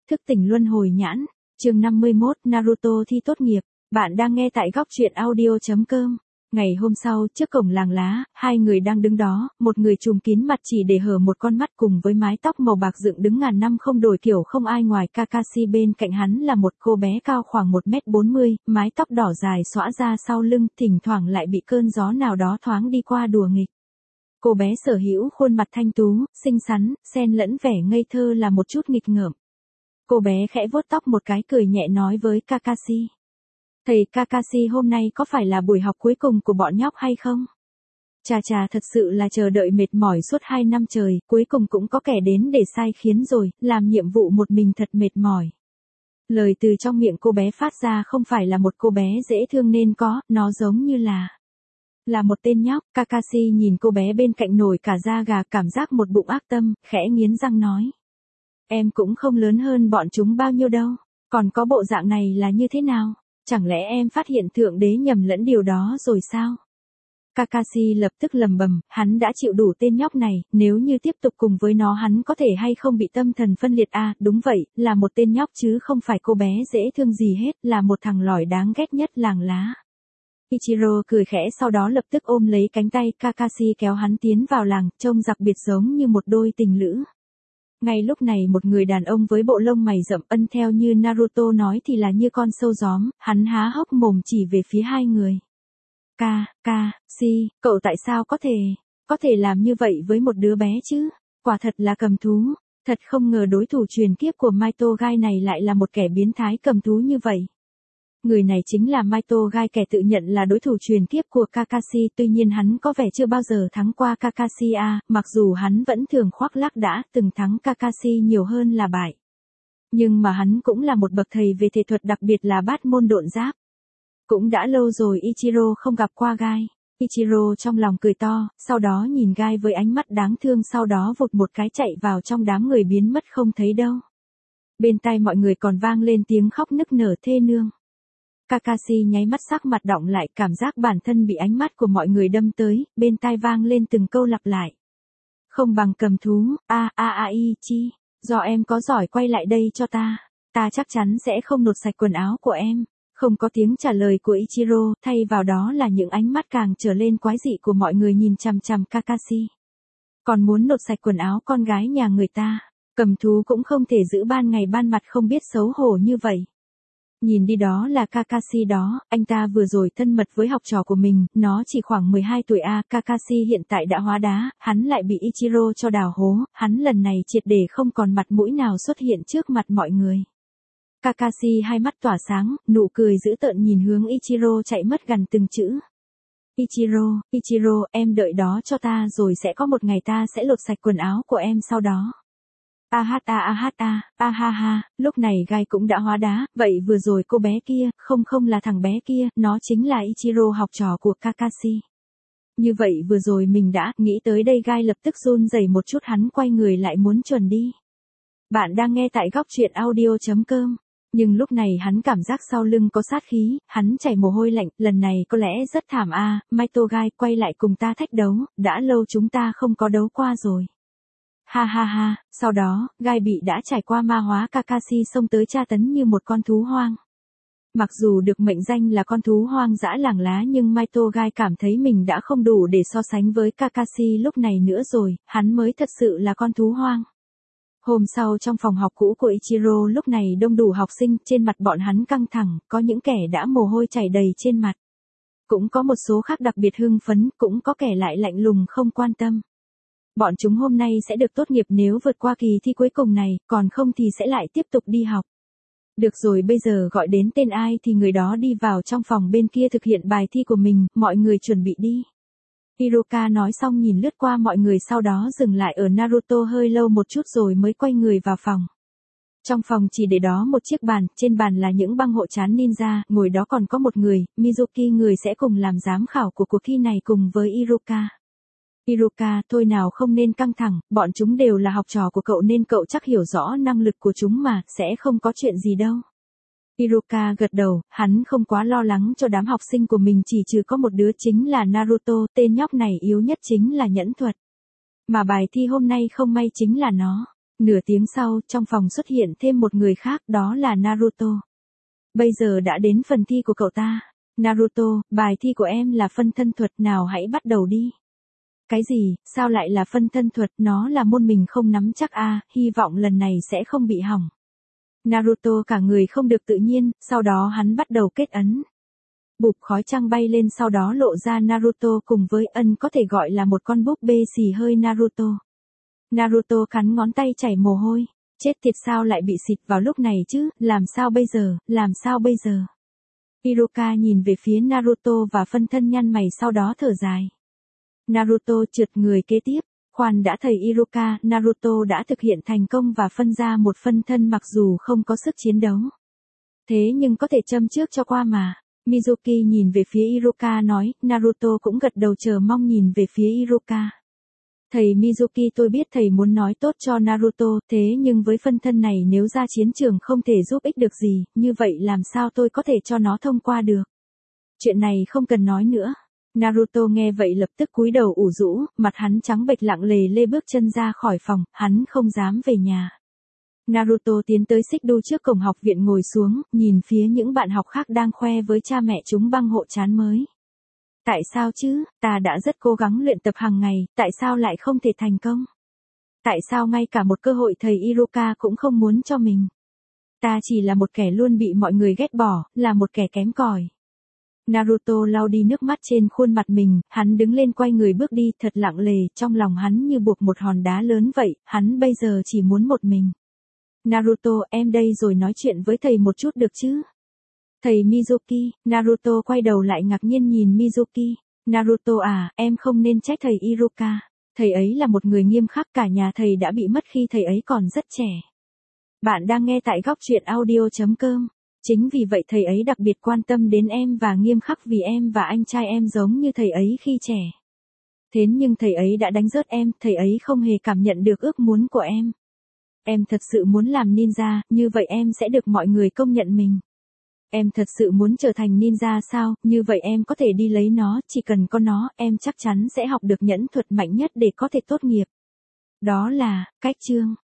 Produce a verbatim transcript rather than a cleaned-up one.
Thức tỉnh luân hồi nhãn, chương năm mươi mốt, Naruto thi tốt nghiệp. Bạn đang nghe tại góc truyện audio chấm com. Ngày hôm sau, trước cổng làng lá, hai người đang đứng đó, một người trùm kín mặt chỉ để hở một con mắt cùng với mái tóc màu bạc dựng đứng ngàn năm không đổi kiểu không ai ngoài Kakashi, bên cạnh hắn là một cô bé cao khoảng một mét bốn mươi, mái tóc đỏ dài xõa ra sau lưng, thỉnh thoảng lại bị cơn gió nào đó thoáng đi qua đùa nghịch. Cô bé sở hữu khuôn mặt thanh tú, xinh xắn, xen lẫn vẻ ngây thơ là một chút nghịch ngợm. Cô bé khẽ vuốt tóc một cái cười nhẹ nói với Kakashi. Thầy Kakashi, hôm nay có phải là buổi học cuối cùng của bọn nhóc hay không? Chà chà, thật sự là chờ đợi mệt mỏi suốt hai năm trời, cuối cùng cũng có kẻ đến để sai khiến rồi, làm nhiệm vụ một mình thật mệt mỏi. Lời từ trong miệng cô bé phát ra không phải là một cô bé dễ thương nên có, nó giống như là... Là một tên nhóc. Kakashi nhìn cô bé bên cạnh nổi cả da gà, cảm giác một bụng ác tâm, khẽ nghiến răng nói. Em cũng không lớn hơn bọn chúng bao nhiêu đâu, còn có bộ dạng này là như thế nào? Chẳng lẽ em phát hiện thượng đế nhầm lẫn điều đó rồi sao? Kakashi lập tức lầm bầm, hắn đã chịu đủ tên nhóc này, nếu như tiếp tục cùng với nó hắn có thể hay không bị tâm thần phân liệt à, đúng vậy, là một tên nhóc chứ không phải cô bé dễ thương gì hết, là một thằng lỏi đáng ghét nhất làng lá. Ichiro cười khẽ sau đó lập tức ôm lấy cánh tay Kakashi kéo hắn tiến vào làng, trông đặc biệt giống như một đôi tình lữ. Ngay lúc này một người đàn ông với bộ lông mày rậm ân theo như Naruto nói thì là như con sâu gióm, hắn há hốc mồm chỉ về phía hai người. Ka, ka, si, cậu tại sao có thể, có thể làm như vậy với một đứa bé chứ? Quả thật là cầm thú, thật không ngờ đối thủ truyền kiếp của Maito Gai này lại là một kẻ biến thái cầm thú như vậy. Người này chính là Maito Gai, kẻ tự nhận là đối thủ truyền kiếp của Kakashi, tuy nhiên hắn có vẻ chưa bao giờ thắng qua Kakashi à, mặc dù hắn vẫn thường khoác lác đã từng thắng Kakashi nhiều hơn là bại. Nhưng mà hắn cũng là một bậc thầy về thể thuật, đặc biệt là bát môn độn giáp. Cũng đã lâu rồi Ichiro không gặp qua Gai. Ichiro trong lòng cười to, sau đó nhìn Gai với ánh mắt đáng thương, sau đó vụt một cái chạy vào trong đám người biến mất không thấy đâu. Bên tai mọi người còn vang lên tiếng khóc nức nở thê nương. Kakashi nháy mắt sắc mặt đọng lại, cảm giác bản thân bị ánh mắt của mọi người đâm tới, bên tai vang lên từng câu lặp lại. Không bằng cầm thú, a a a i chi, do em có giỏi quay lại đây cho ta, ta chắc chắn sẽ không lột sạch quần áo của em. Không có tiếng trả lời của Ichiro, thay vào đó là những ánh mắt càng trở lên quái dị của mọi người nhìn chằm chằm Kakashi. Còn muốn lột sạch quần áo con gái nhà người ta, cầm thú cũng không thể giữ ban ngày ban mặt không biết xấu hổ như vậy. Nhìn đi, đó là Kakashi đó, anh ta vừa rồi thân mật với học trò của mình, nó chỉ khoảng mười hai tuổi a, Kakashi hiện tại đã hóa đá, hắn lại bị Ichiro cho đào hố, hắn lần này triệt để không còn mặt mũi nào xuất hiện trước mặt mọi người. Kakashi hai mắt tỏa sáng, nụ cười dữ tợn nhìn hướng Ichiro chạy mất gần từng chữ. Ichiro, Ichiro, em đợi đó cho ta rồi sẽ có một ngày ta sẽ lột sạch quần áo của em sau đó. A hát a a hát a, a ha ha, lúc này Gai cũng đã hóa đá, vậy vừa rồi cô bé kia, không không là thằng bé kia, nó chính là Ichiro học trò của Kakashi. Như vậy vừa rồi mình đã, nghĩ tới đây Gai lập tức run rẩy một chút, hắn quay người lại muốn chuẩn đi. Bạn đang nghe tại góc truyện audio chấm com. Nhưng lúc này hắn cảm giác sau lưng có sát khí, hắn chảy mồ hôi lạnh, lần này có lẽ rất thảm a, à, Maito Gai quay lại cùng ta thách đấu, đã lâu chúng ta không có đấu qua rồi. Ha ha ha, sau đó, Gai bị đã trải qua ma hóa Kakashi xông tới tra tấn như một con thú hoang. Mặc dù được mệnh danh là con thú hoang dã làng lá nhưng Maito Gai cảm thấy mình đã không đủ để so sánh với Kakashi lúc này nữa rồi, hắn mới thật sự là con thú hoang. Hôm sau trong phòng học cũ của Ichiro lúc này đông đủ học sinh, trên mặt bọn hắn căng thẳng, có những kẻ đã mồ hôi chảy đầy trên mặt. Cũng có một số khác đặc biệt hưng phấn, cũng có kẻ lại lạnh lùng không quan tâm. Bọn chúng hôm nay sẽ được tốt nghiệp nếu vượt qua kỳ thi cuối cùng này, còn không thì sẽ lại tiếp tục đi học. Được rồi, bây giờ gọi đến tên ai thì người đó đi vào trong phòng bên kia thực hiện bài thi của mình, mọi người chuẩn bị đi. Hiroka nói xong nhìn lướt qua mọi người, sau đó dừng lại ở Naruto hơi lâu một chút rồi mới quay người vào phòng. Trong phòng chỉ để đó một chiếc bàn, trên bàn là những băng hộ trán ninja, ngồi đó còn có một người, Mizuki, người sẽ cùng làm giám khảo của cuộc thi này cùng với Hiroka. Hiroka, thôi nào không nên căng thẳng, bọn chúng đều là học trò của cậu nên cậu chắc hiểu rõ năng lực của chúng mà, sẽ không có chuyện gì đâu. Hiroka gật đầu, hắn không quá lo lắng cho đám học sinh của mình, chỉ trừ có một đứa chính là Naruto, tên nhóc này yếu nhất chính là nhẫn thuật. Mà bài thi hôm nay không may chính là nó. Nửa tiếng sau, trong phòng xuất hiện thêm một người khác, đó là Naruto. Bây giờ đã đến phần thi của cậu ta. Naruto, bài thi của em là phân thân thuật, nào hãy bắt đầu đi. Cái gì, sao lại là phân thân thuật, nó là môn mình không nắm chắc à, hy vọng lần này sẽ không bị hỏng. Naruto cả người không được tự nhiên, sau đó hắn bắt đầu kết ấn. Bụp khói trăng bay lên, sau đó lộ ra Naruto cùng với ân có thể gọi là một con búp bê xì hơi Naruto. Naruto cắn ngón tay chảy mồ hôi. Chết tiệt, sao lại bị xịt vào lúc này chứ, làm sao bây giờ, làm sao bây giờ. Iruka nhìn về phía Naruto và phân thân nhăn mày, sau đó thở dài. Naruto trượt người kế tiếp. Khoan đã, thầy Iruka, Naruto đã thực hiện thành công và phân ra một phân thân mặc dù không có sức chiến đấu. Thế nhưng có thể châm trước cho qua mà. Mizuki nhìn về phía Iruka nói, Naruto cũng gật đầu chờ mong nhìn về phía Iruka. Thầy Mizuki, tôi biết thầy muốn nói tốt cho Naruto, thế nhưng với phân thân này nếu ra chiến trường không thể giúp ích được gì, như vậy làm sao tôi có thể cho nó thông qua được. Chuyện này không cần nói nữa. Naruto nghe vậy lập tức cúi đầu ủ rũ, mặt hắn trắng bệch lặng lề lê bước chân ra khỏi phòng, hắn không dám về nhà. Naruto tiến tới xích đu trước cổng học viện ngồi xuống, nhìn phía những bạn học khác đang khoe với cha mẹ chúng băng hộ trán mới. Tại sao chứ, ta đã rất cố gắng luyện tập hàng ngày, tại sao lại không thể thành công? Tại sao ngay cả một cơ hội thầy Iruka cũng không muốn cho mình? Ta chỉ là một kẻ luôn bị mọi người ghét bỏ, là một kẻ kém cỏi. Naruto lau đi nước mắt trên khuôn mặt mình, hắn đứng lên quay người bước đi thật lặng lề, trong lòng hắn như buộc một hòn đá lớn vậy, hắn bây giờ chỉ muốn một mình. Naruto, em đây rồi nói chuyện với thầy một chút được chứ? Thầy Mizuki, Naruto quay đầu lại ngạc nhiên nhìn Mizuki. Naruto à, em không nên trách thầy Iruka. Thầy ấy là một người nghiêm khắc, cả nhà thầy đã bị mất khi thầy ấy còn rất trẻ. Bạn đang nghe tại góc truyện audio chấm com. Chính vì vậy thầy ấy đặc biệt quan tâm đến em và nghiêm khắc vì em và anh trai em giống như thầy ấy khi trẻ. Thế nhưng thầy ấy đã đánh rớt em, thầy ấy không hề cảm nhận được ước muốn của em. Em thật sự muốn làm ninja, như vậy em sẽ được mọi người công nhận mình. Em thật sự muốn trở thành ninja sao, như vậy em có thể đi lấy nó, chỉ cần có nó, em chắc chắn sẽ học được nhẫn thuật mạnh nhất để có thể tốt nghiệp. Đó là, cách chương.